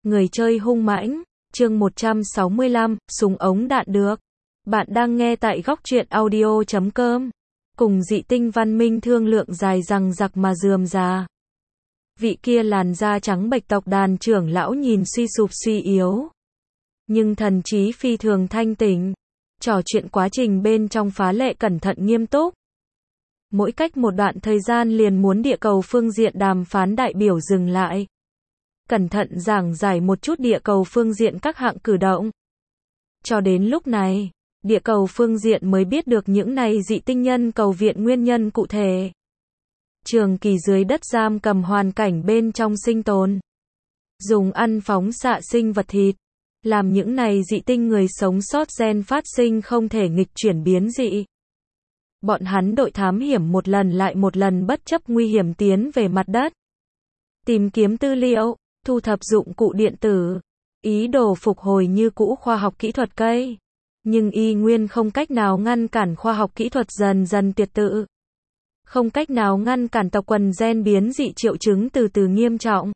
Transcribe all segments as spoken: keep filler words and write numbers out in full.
Người chơi hung mãnh, chương một trăm sáu mươi lăm, súng ống đạn được. Bạn đang nghe tại góc truyện audio chấm com. Cùng dị tinh văn minh thương lượng dài dằng dặc mà rườm rà. Vị kia làn da trắng bệch tộc đàn trưởng lão nhìn suy sụp suy yếu. Nhưng thần trí phi thường thanh tỉnh. Trò chuyện quá trình bên trong phá lệ cẩn thận nghiêm túc. Mỗi cách một đoạn thời gian liền muốn địa cầu phương diện đàm phán đại biểu dừng lại. Cẩn thận giảng giải một chút địa cầu phương diện các hạng cử động. Cho đến lúc này, địa cầu phương diện mới biết được những này dị tinh nhân cầu viện nguyên nhân cụ thể. Trường kỳ dưới đất giam cầm hoàn cảnh bên trong sinh tồn. Dùng ăn phóng xạ sinh vật thịt. Làm những này dị tinh người sống sót gen phát sinh không thể nghịch chuyển biến dị. Bọn hắn đội thám hiểm một lần lại một lần bất chấp nguy hiểm tiến về mặt đất. Tìm kiếm tư liệu, thu thập dụng cụ điện tử, ý đồ phục hồi như cũ khoa học kỹ thuật cây. Nhưng y nguyên không cách nào ngăn cản khoa học kỹ thuật dần dần tuyệt tự. Không cách nào ngăn cản tộc quần gen biến dị triệu chứng từ từ nghiêm trọng.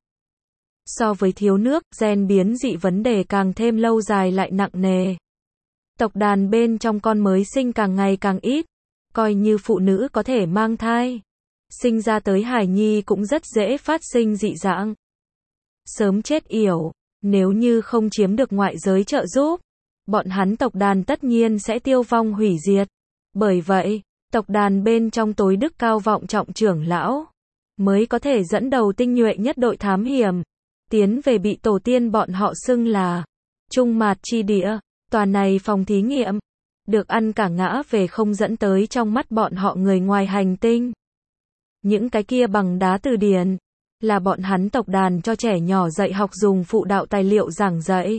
So với thiếu nước, gen biến dị vấn đề càng thêm lâu dài lại nặng nề. Tộc đàn bên trong con mới sinh càng ngày càng ít. Coi như phụ nữ có thể mang thai. Sinh ra tới hài nhi cũng rất dễ phát sinh dị dạng. Sớm chết yểu, nếu như không chiếm được ngoại giới trợ giúp, bọn hắn tộc đàn tất nhiên sẽ tiêu vong hủy diệt. Bởi vậy, tộc đàn bên trong tối đức cao vọng trọng trưởng lão, mới có thể dẫn đầu tinh nhuệ nhất đội thám hiểm, tiến về bị tổ tiên bọn họ xưng là Trung Mạt chi địa, tòa này phòng thí nghiệm, được ăn cả ngã về không dẫn tới trong mắt bọn họ người ngoài hành tinh. Những cái kia bằng đá từ điển, là bọn hắn tộc đàn cho trẻ nhỏ dạy học dùng phụ đạo tài liệu giảng dạy.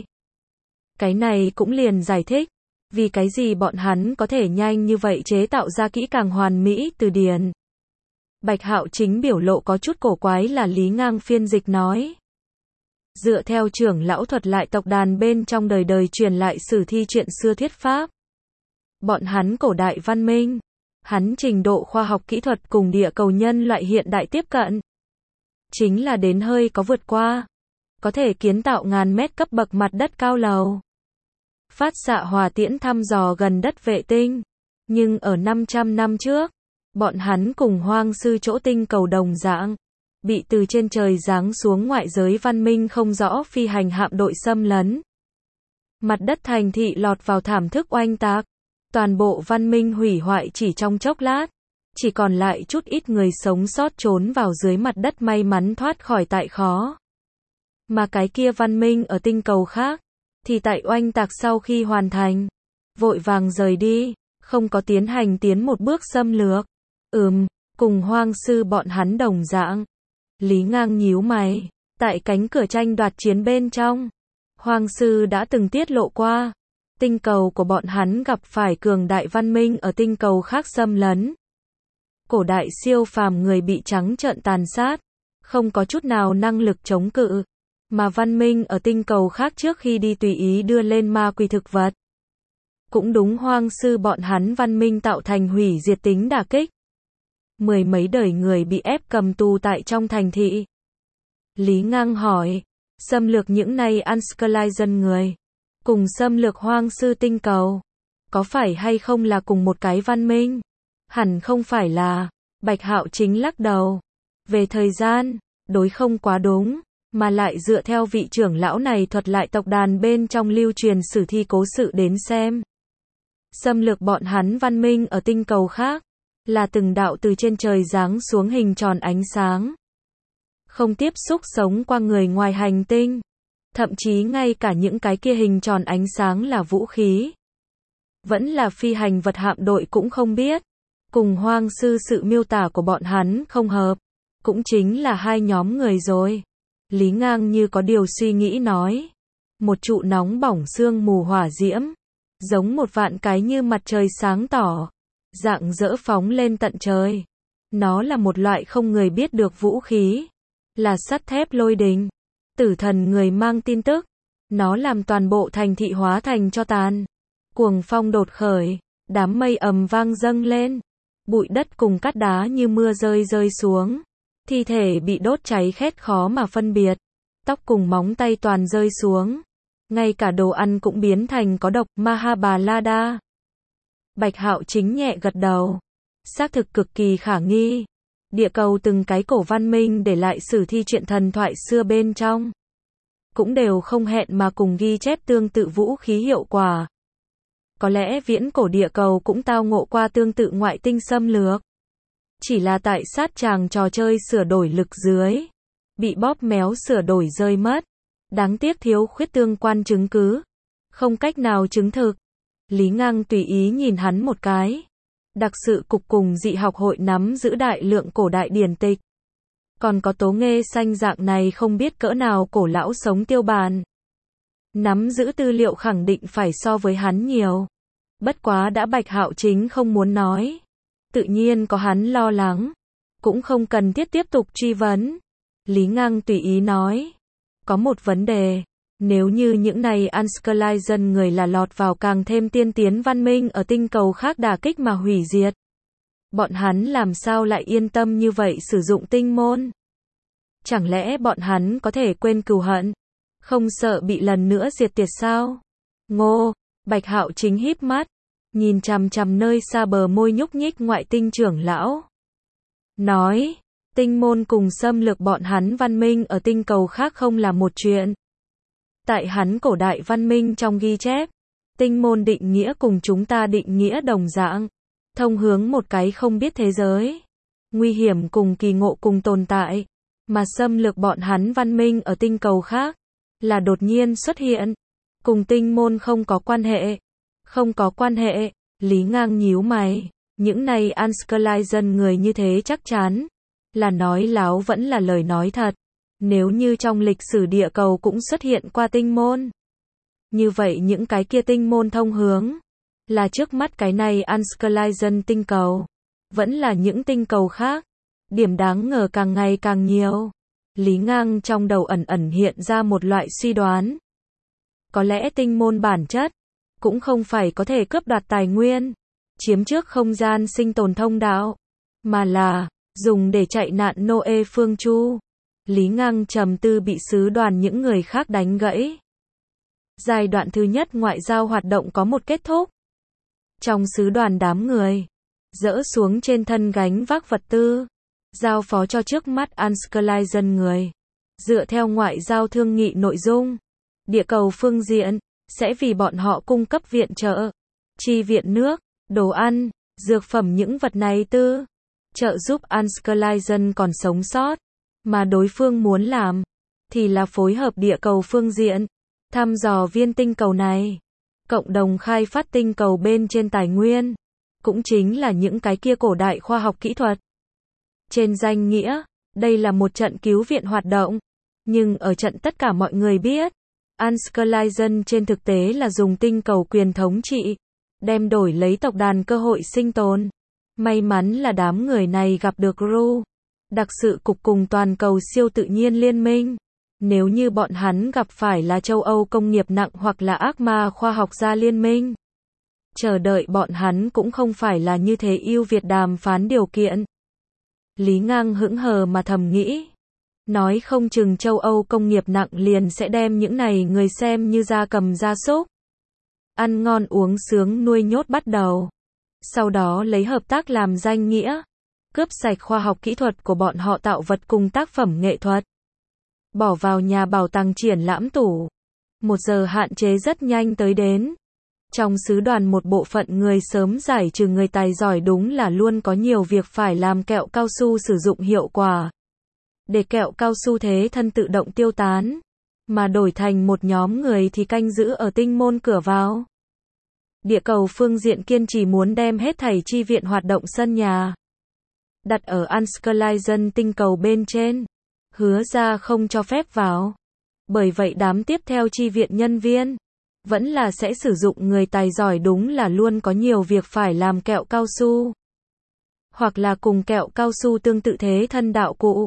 Cái này cũng liền giải thích, vì cái gì bọn hắn có thể nhanh như vậy chế tạo ra kỹ càng hoàn mỹ từ điển. Bạch Hạo Chính biểu lộ có chút cổ quái là Lý Ngang phiên dịch nói. Dựa theo trưởng lão thuật lại tộc đàn bên trong đời đời truyền lại sử thi chuyện xưa thuyết pháp. Bọn hắn cổ đại văn minh, hắn trình độ khoa học kỹ thuật cùng địa cầu nhân loại hiện đại tiếp cận. Chính là đến hơi có vượt qua. Có thể kiến tạo ngàn mét cấp bậc mặt đất cao lầu. Phát xạ hỏa tiễn thăm dò gần đất vệ tinh. Nhưng ở năm trăm năm trước, bọn hắn cùng hoang sư chỗ tinh cầu đồng dạng. Bị từ trên trời giáng xuống ngoại giới văn minh không rõ phi hành hạm đội xâm lấn. Mặt đất thành thị lọt vào thảm thức oanh tạc. Toàn bộ văn minh hủy hoại chỉ trong chốc lát. Chỉ còn lại chút ít người sống sót trốn vào dưới mặt đất may mắn thoát khỏi tại khó. Mà cái kia văn minh ở tinh cầu khác, thì tại oanh tạc sau khi hoàn thành, vội vàng rời đi, không có tiến hành tiến một bước xâm lược. Ừm, cùng hoang sư bọn hắn đồng dạng. Lý Ngang nhíu mày, tại cánh cửa tranh đoạt chiến bên trong, hoang sư đã từng tiết lộ qua. Tinh cầu của bọn hắn gặp phải cường đại văn minh ở tinh cầu khác xâm lấn. Cổ đại siêu phàm người bị trắng trợn tàn sát, không có chút nào năng lực chống cự. Mà văn minh ở tinh cầu khác trước khi đi tùy ý đưa lên ma quỷ thực vật. Cũng đúng hoang sư bọn hắn văn minh tạo thành hủy diệt tính đả kích. Mười mấy đời người bị ép cầm tù tại trong thành thị. Lý Ngang hỏi, xâm lược những này Unscalizen người, cùng xâm lược hoang sư tinh cầu, có phải hay không là cùng một cái văn minh? Hẳn không phải là. Bạch Hạo Chính lắc đầu. Về thời gian, đối không quá đúng, mà lại dựa theo vị trưởng lão này thuật lại tộc đàn bên trong lưu truyền sử thi cố sự đến xem. Xâm lược bọn hắn văn minh ở tinh cầu khác, là từng đạo từ trên trời giáng xuống hình tròn ánh sáng. Không tiếp xúc sống qua người ngoài hành tinh. Thậm chí ngay cả những cái kia hình tròn ánh sáng là vũ khí. Vẫn là phi hành vật hạm đội cũng không biết. Cùng hoang sư sự miêu tả của bọn hắn không hợp. Cũng chính là hai nhóm người rồi. Lý Ngang như có điều suy nghĩ nói. Một trụ nóng bỏng sương mù hỏa diễm. Giống một vạn cái như mặt trời sáng tỏ. Rạng rỡ phóng lên tận trời. Nó là một loại không người biết được vũ khí. Là sắt thép lôi đình. Tử thần người mang tin tức. Nó làm toàn bộ thành thị hóa thành tro tàn. Cuồng phong đột khởi. Đám mây ầm vang dâng lên. Bụi đất cùng cát đá như mưa rơi rơi xuống. Thi thể bị đốt cháy khét khó mà phân biệt. tóc cùng móng tay toàn rơi xuống. Ngay cả đồ ăn cũng biến thành có độc, Mahabharata. Bạch Hạo Chính nhẹ gật đầu. Xác thực cực kỳ khả nghi. Địa cầu từng cái cổ văn minh để lại sử thi truyện thần thoại xưa bên trong. Cũng đều không hẹn mà cùng ghi chép tương tự vũ khí hiệu quả. Có lẽ viễn cổ địa cầu cũng tao ngộ qua tương tự ngoại tinh xâm lược. Chỉ là tại sát tràng trò chơi sửa đổi lực dưới. Bị bóp méo sửa đổi rơi mất. Đáng tiếc thiếu khuyết tương quan chứng cứ. Không cách nào chứng thực. Lý Ngang tùy ý nhìn hắn một cái. Đặc sự cục cùng dị học hội nắm giữ đại lượng cổ đại điển tịch. Còn có Tố Nghê Xanh dạng này không biết cỡ nào cổ lão sống tiêu bàn. Nắm giữ tư liệu khẳng định phải so với hắn nhiều. Bất quá đã Bạch Hạo Chính không muốn nói. Tự nhiên có hắn lo lắng. Cũng không cần thiết tiếp tục truy vấn. Lý Ngang tùy ý nói. Có một vấn đề. Nếu như những này Unscalizen người là lọt vào càng thêm tiên tiến văn minh ở tinh cầu khác đả kích mà hủy diệt. Bọn hắn làm sao lại yên tâm như vậy sử dụng tinh môn? Chẳng lẽ bọn hắn có thể quên cừu hận? Không sợ bị lần nữa diệt tiệt sao? Ngô, Bạch Hạo Chính híp mắt. Nhìn chằm chằm nơi xa bờ môi nhúc nhích ngoại tinh trưởng lão. Nói, tinh môn cùng xâm lược bọn hắn văn minh ở tinh cầu khác không là một chuyện. Tại hắn cổ đại văn minh trong ghi chép, tinh môn định nghĩa cùng chúng ta định nghĩa đồng dạng, thông hướng một cái không biết thế giới, nguy hiểm cùng kỳ ngộ cùng tồn tại, mà xâm lược bọn hắn văn minh ở tinh cầu khác, là đột nhiên xuất hiện, cùng tinh môn không có quan hệ, không có quan hệ. Lý Ngang nhíu mày, những này Unscalizen người như thế chắc chắn, là nói láo vẫn là lời nói thật. Nếu như trong lịch sử địa cầu cũng xuất hiện qua tinh môn, như vậy những cái kia tinh môn thông hướng, là trước mắt cái này Unscalizen tinh cầu, vẫn là những tinh cầu khác. Điểm đáng ngờ càng ngày càng nhiều. Lý Ngang trong đầu ẩn ẩn hiện ra một loại suy đoán. Có lẽ tinh môn bản chất, cũng không phải có thể cướp đoạt tài nguyên, chiếm trước không gian sinh tồn thông đạo, mà là, dùng để chạy nạn Noe phương Chu. Lý Ngang trầm tư bị sứ đoàn những người khác đánh gãy. Giai đoạn thứ nhất ngoại giao hoạt động có một kết thúc. Trong sứ đoàn đám người, dỡ xuống trên thân gánh vác vật tư, giao phó cho trước mắt Unscalizen người. Dựa theo ngoại giao thương nghị nội dung, địa cầu phương diện, sẽ vì bọn họ cung cấp viện trợ, chi viện nước, đồ ăn, dược phẩm những vật này tư, trợ giúp Unscalizen còn sống sót. Mà đối phương muốn làm, thì là phối hợp địa cầu phương diện, thăm dò viên tinh cầu này, cộng đồng khai phát tinh cầu bên trên tài nguyên, cũng chính là những cái kia cổ đại khoa học kỹ thuật. Trên danh nghĩa, đây là một trận cứu viện hoạt động, nhưng ở trận tất cả mọi người biết, Unscalizen trên thực tế là dùng tinh cầu quyền thống trị, đem đổi lấy tộc đàn cơ hội sinh tồn. May mắn là đám người này gặp được Ru, đặc sự cục cùng toàn cầu siêu tự nhiên liên minh. Nếu như bọn hắn gặp phải là châu Âu công nghiệp nặng hoặc là ác ma khoa học gia liên minh, chờ đợi bọn hắn cũng không phải là như thế ưu việt đàm phán điều kiện. Lý Ngang hững hờ mà thầm nghĩ. Nói không chừng châu Âu công nghiệp nặng liền sẽ đem những này người xem như gia cầm gia súc. Ăn ngon uống sướng nuôi nhốt bắt đầu. Sau đó lấy hợp tác làm danh nghĩa, cướp sạch khoa học kỹ thuật của bọn họ tạo vật cùng tác phẩm nghệ thuật. Bỏ vào nhà bảo tàng triển lãm tủ. Một giờ hạn chế rất nhanh tới đến. Trong sứ đoàn một bộ phận người sớm giải trừ người tài giỏi đúng là luôn có nhiều việc phải làm kẹo cao su sử dụng hiệu quả. Để kẹo cao su thế thân tự động tiêu tán. Mà đổi thành một nhóm người thì canh giữ ở tinh môn cửa vào. Địa cầu phương diện kiên trì muốn đem hết thảy chi viện hoạt động sân nhà đặt ở Unscalizen tinh cầu bên trên, hứa ra không cho phép vào. Bởi vậy đám tiếp theo chi viện nhân viên, vẫn là sẽ sử dụng người tài giỏi đúng là luôn có nhiều việc phải làm kẹo cao su. Hoặc là cùng kẹo cao su tương tự thế thân đạo cụ.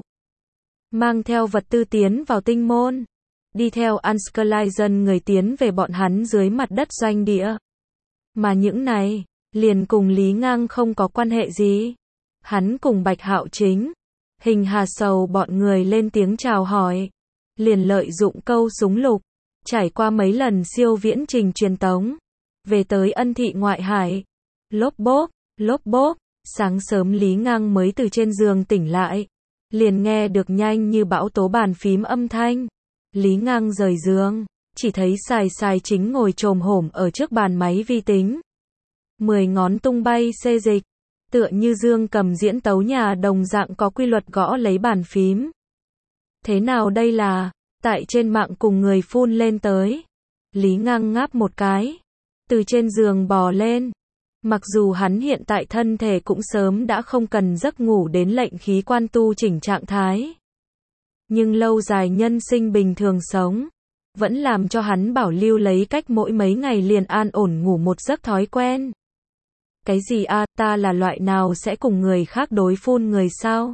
Mang theo vật tư tiến vào tinh môn. Đi theo Unscalizen người tiến về bọn hắn dưới mặt đất doanh địa. Mà những này, liền cùng Lý Ngang không có quan hệ gì. Hắn cùng Bạch Hạo Chính, Hình Hà Sầu bọn người lên tiếng chào hỏi. liền lợi dụng câu súng lục, trải qua mấy lần siêu viễn trình truyền tống, về tới Ân Thị ngoại hải. Lốp bốp, lốp bốp, sáng sớm Lý Ngang mới từ trên giường tỉnh lại, liền nghe được nhanh như bão tố bàn phím âm thanh. Lý Ngang rời giường, chỉ thấy Sài Sài chính ngồi chồm hổm ở trước bàn máy vi tính. Mười ngón tung bay xê dịch, tựa như dương cầm diễn tấu nhà đồng dạng có quy luật gõ lấy bàn phím. Thế nào đây là, tại trên mạng cùng người phun lên tới. Lý Ngang ngáp một cái, từ trên giường bò lên. Mặc dù hắn hiện tại thân thể cũng sớm đã không cần giấc ngủ đến lệnh khí quan tu chỉnh trạng thái. Nhưng lâu dài nhân sinh bình thường sống, vẫn làm cho hắn bảo lưu lấy cách mỗi mấy ngày liền an ổn ngủ một giấc thói quen. Cái gì a, à, ta là loại nào sẽ cùng người khác đối phun người sao?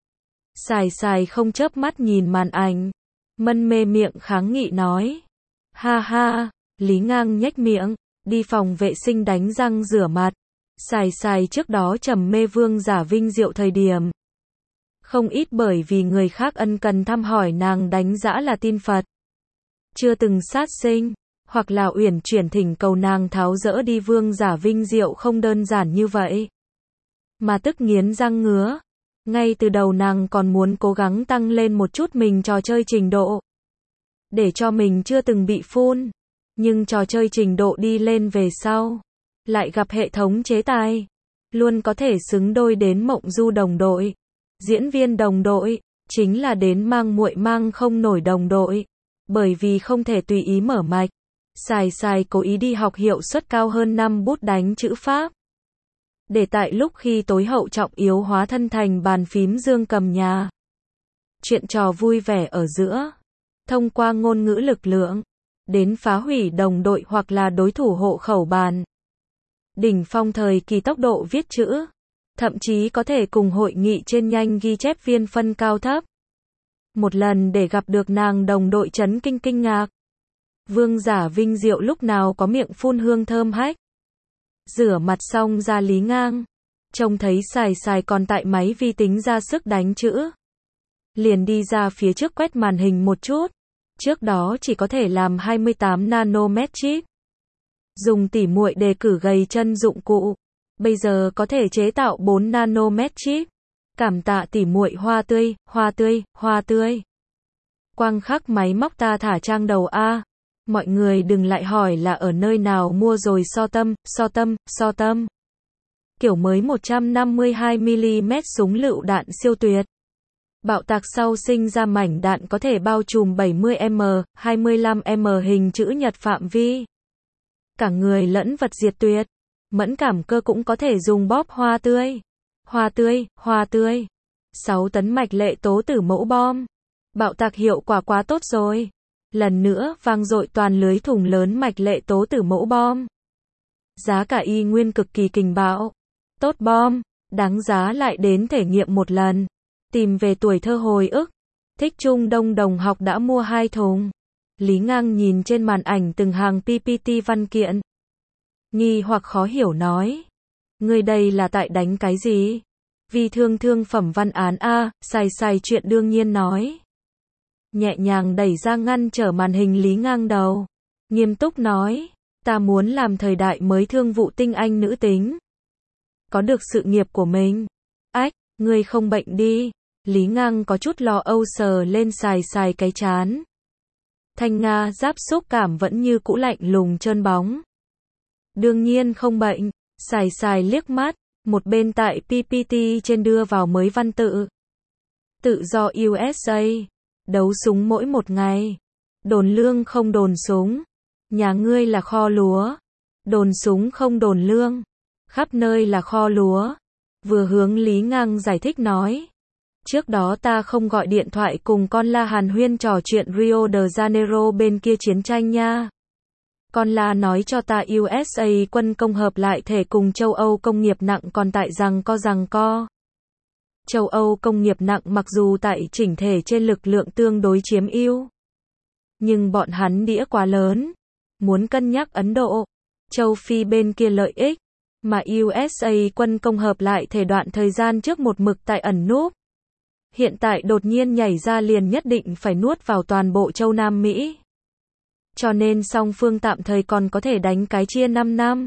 Sài Sài không chớp mắt nhìn màn ảnh, mân mê miệng kháng nghị nói. Ha ha, Lý Ngang nhếch miệng, đi phòng vệ sinh đánh răng rửa mặt. Sài Sài trước đó trầm mê vương giả vinh diệu thời điểm. Không ít bởi vì người khác ân cần thăm hỏi nàng đánh dã là tin Phật. Chưa từng sát sinh, hoặc là uyển chuyển thỉnh cầu nàng tháo dỡ đi vương giả vinh diệu không đơn giản như vậy. Mà tức nghiến răng ngứa. Ngay từ đầu nàng còn muốn cố gắng tăng lên một chút mình trò chơi trình độ, để cho mình chưa từng bị phun. Nhưng trò chơi trình độ đi lên về sau, lại gặp hệ thống chế tài. Luôn có thể xứng đôi đến Mộng Du đồng đội, diễn viên đồng đội, chính là đến mang muội mang không nổi đồng đội. Bởi vì không thể tùy ý mở mạch, Sài Sài cố ý đi học hiệu suất cao hơn năm bút đánh chữ Pháp. Để tại lúc khi tối hậu trọng yếu hóa thân thành bàn phím dương cầm nhà. Chuyện trò vui vẻ ở giữa, thông qua ngôn ngữ lực lượng, đến phá hủy đồng đội hoặc là đối thủ hộ khẩu bàn. Đỉnh phong thời kỳ tốc độ viết chữ, thậm chí có thể cùng hội nghị trên nhanh ghi chép viên phân cao thấp. Một lần để gặp được nàng đồng đội chấn kinh kinh ngạc. Vương giả vinh diệu lúc nào có miệng phun hương thơm hách. Rửa mặt xong ra Lý Ngang, trông thấy Sài Sài còn tại máy vi tính ra sức đánh chữ. Liền đi ra phía trước quét màn hình một chút. Trước đó chỉ có thể làm hai mươi tám nanomet chip. Dùng tỉ muội đề cử gầy chân dụng cụ. Bây giờ có thể chế tạo bốn nanomet chip. Cảm tạ tỉ muội hoa tươi, hoa tươi, hoa tươi. Quang khắc máy móc ta thả trang đầu A. Mọi người đừng lại hỏi là ở nơi nào mua rồi so tâm, so tâm, so tâm. Kiểu mới một trăm năm mươi hai mi-li-mét súng lựu đạn siêu tuyệt. Bạo tạc sau sinh ra mảnh đạn có thể bao trùm bảy mươi mi-li-mét, hai mươi lăm mi-li-mét hình chữ nhật phạm vi. Cả người lẫn vật diệt tuyệt. Mẫn cảm cơ cũng có thể dùng bóp hoa tươi. Hoa tươi, hoa tươi. sáu tấn mạch lệ tố tử mẫu bom. Bạo tạc hiệu quả quá tốt rồi. Lần nữa vang dội toàn lưới thùng lớn mạch lệ tố tử mẫu bom. Giá cả y nguyên cực kỳ kình bạo. Tốt bom, đáng giá lại đến thể nghiệm một lần. Tìm về tuổi thơ hồi ức. Thích Trung Đông đồng học đã mua hai thùng. Lý Ngang nhìn trên màn ảnh từng hàng pê pê tê văn kiện. Nghi hoặc khó hiểu nói. Người đây là tại đánh cái gì? Vì thương thương phẩm văn án A, Sài Sài chuyện đương nhiên nói. Nhẹ nhàng đẩy ra ngăn trở màn hình Lý Ngang đầu. Nghiêm túc nói. Ta muốn làm thời đại mới thương vụ tinh anh nữ tính. Có được sự nghiệp của mình. Ách, ngươi không bệnh đi. Lý Ngang có chút lo âu sờ lên Sài Sài cái chán. Thanh Nga giáp xúc cảm vẫn như cũ lạnh lùng trơn bóng. Đương nhiên không bệnh. Sài Sài liếc mắt, một bên tại pê pê tê trên đưa vào mới văn tự. Tự do u ét a, đấu súng mỗi một ngày. Đồn lương không đồn súng. Nhà ngươi là kho lúa. Đồn súng không đồn lương. Khắp nơi là kho lúa. Vừa hướng Lý Ngang giải thích nói. Trước đó ta không gọi điện thoại cùng con La hàn huyên trò chuyện Rio de Janeiro bên kia chiến tranh nha. Con La nói cho ta u ét a quân công hợp lại thể cùng châu Âu công nghiệp nặng còn tại rằng co rằng co. Châu Âu công nghiệp nặng mặc dù tại chỉnh thể trên lực lượng tương đối chiếm ưu. Nhưng bọn hắn đĩa quá lớn. Muốn cân nhắc Ấn Độ, châu Phi bên kia lợi ích. Mà u ét a quân công hợp lại thể đoạn thời gian trước một mực tại ẩn núp. hiện tại đột nhiên nhảy ra liền nhất định phải nuốt vào toàn bộ châu Nam Mỹ. Cho nên song phương tạm thời còn có thể đánh cái chia năm năm.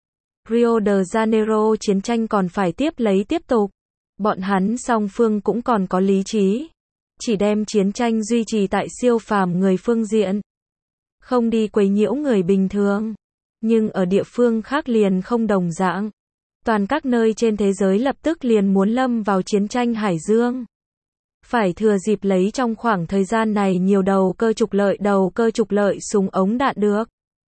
Rio de Janeiro chiến tranh còn phải tiếp lấy tiếp tục. Bọn hắn song phương cũng còn có lý trí. Chỉ đem chiến tranh duy trì tại siêu phàm người phương diện. Không đi quấy nhiễu người bình thường. Nhưng ở địa phương khác liền không đồng dạng. Toàn các nơi trên thế giới lập tức liền muốn lâm vào chiến tranh hải dương. Phải thừa dịp lấy trong khoảng thời gian này nhiều đầu cơ trục lợi đầu cơ trục lợi súng ống đạn được.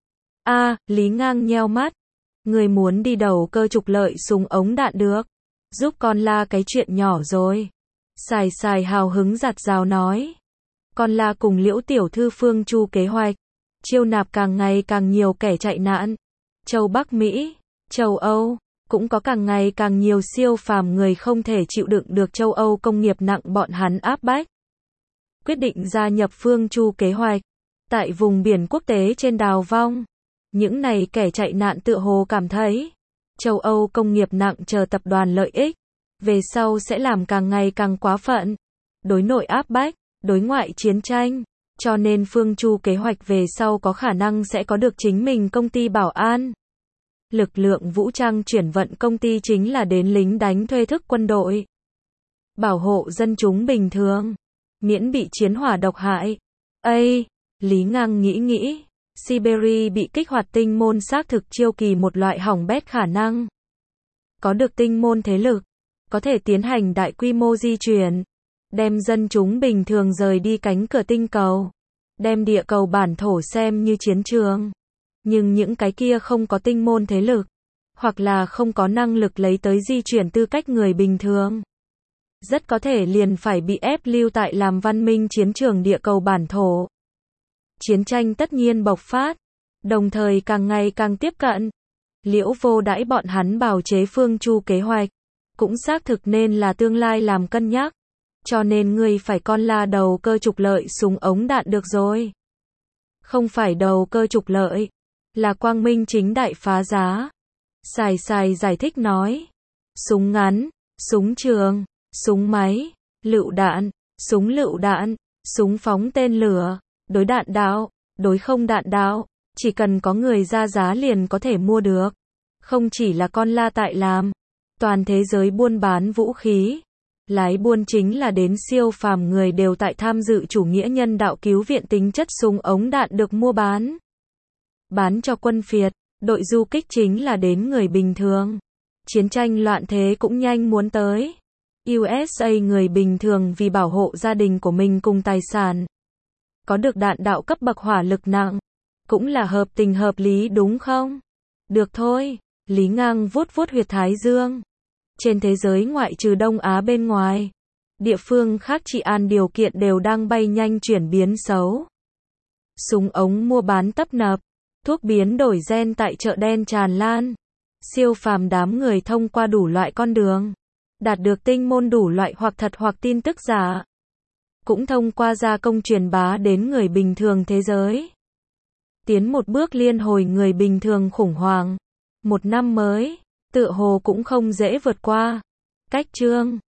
A, à, Lý Ngang nheo mắt. Người muốn đi đầu cơ trục lợi súng ống đạn được. Giúp con la cái chuyện nhỏ rồi. Xài xài hào hứng giặt rào nói. Con la cùng Liễu tiểu thư Phương Chu kế hoạch. Chiêu nạp càng ngày càng nhiều kẻ chạy nạn. Châu Bắc Mỹ, châu Âu. Cũng có càng ngày càng nhiều siêu phàm người không thể chịu đựng được châu Âu công nghiệp nặng bọn hắn áp bách. Quyết định gia nhập Phương Chu kế hoạch. Tại vùng biển quốc tế trên đào vong. Những này kẻ chạy nạn tựa hồ cảm thấy. Châu Âu công nghiệp nặng chờ tập đoàn lợi ích. Về sau sẽ làm càng ngày càng quá phận. Đối nội áp bách, đối ngoại chiến tranh. Cho nên Phương Chu kế hoạch về sau có khả năng sẽ có được chính mình công ty bảo an. Lực lượng vũ trang chuyển vận công ty chính là đến lính đánh thuê thức quân đội. Bảo hộ dân chúng bình thường. Miễn bị chiến hỏa độc hại. Ây, Lý Ngang nghĩ nghĩ. Siberia bị kích hoạt tinh môn xác thực chiêu kỳ một loại hỏng bét khả năng. Có được tinh môn thế lực. Có thể tiến hành đại quy mô di chuyển. Đem dân chúng bình thường rời đi cánh cửa tinh cầu. Đem địa cầu bản thổ xem như chiến trường. Nhưng những cái kia không có tinh môn thế lực, hoặc là không có năng lực lấy tới di chuyển tư cách người bình thường. Rất có thể liền phải bị ép lưu tại làm văn minh chiến trường địa cầu bản thổ. Chiến tranh tất nhiên bộc phát, đồng thời càng ngày càng tiếp cận. Liễu Vô đãi bọn hắn bào chế Phương Chu kế hoạch, cũng xác thực nên là tương lai làm cân nhắc. Cho nên ngươi phải con la đầu cơ trục lợi súng ống đạn được rồi. Không phải đầu cơ trục lợi. Là quang minh chính đại phá giá. Xài xài giải thích nói. Súng ngắn, súng trường, súng máy, lựu đạn, súng lựu đạn, súng phóng tên lửa, đối đạn đạo, đối không đạn đạo, chỉ cần có người ra giá liền có thể mua được. Không chỉ là con la tại làm. Toàn thế giới buôn bán vũ khí. Lái buôn chính là đến siêu phàm người đều tại tham dự chủ nghĩa nhân đạo cứu viện tính chất súng ống đạn được mua bán. Bán cho quân phiệt, đội du kích chính là đến người bình thường. Chiến tranh loạn thế cũng nhanh muốn tới. u ét a người bình thường vì bảo hộ gia đình của mình cùng tài sản. Có được đạn đạo cấp bậc hỏa lực nặng. Cũng là hợp tình hợp lý đúng không? Được thôi, Lý Ngang vuốt vuốt huyệt thái dương. Trên thế giới ngoại trừ Đông Á bên ngoài, địa phương khác trị an điều kiện đều đang bay nhanh chuyển biến xấu. Súng ống mua bán tấp nập. Thuốc biến đổi gen tại chợ đen tràn lan. Siêu phàm đám người thông qua đủ loại con đường. Đạt được tinh môn đủ loại hoặc thật hoặc tin tức giả. Cũng thông qua gia công truyền bá đến người bình thường thế giới. Tiến một bước liên hồi người bình thường khủng hoảng. Một năm mới, tựa hồ cũng không dễ vượt qua. Cách chương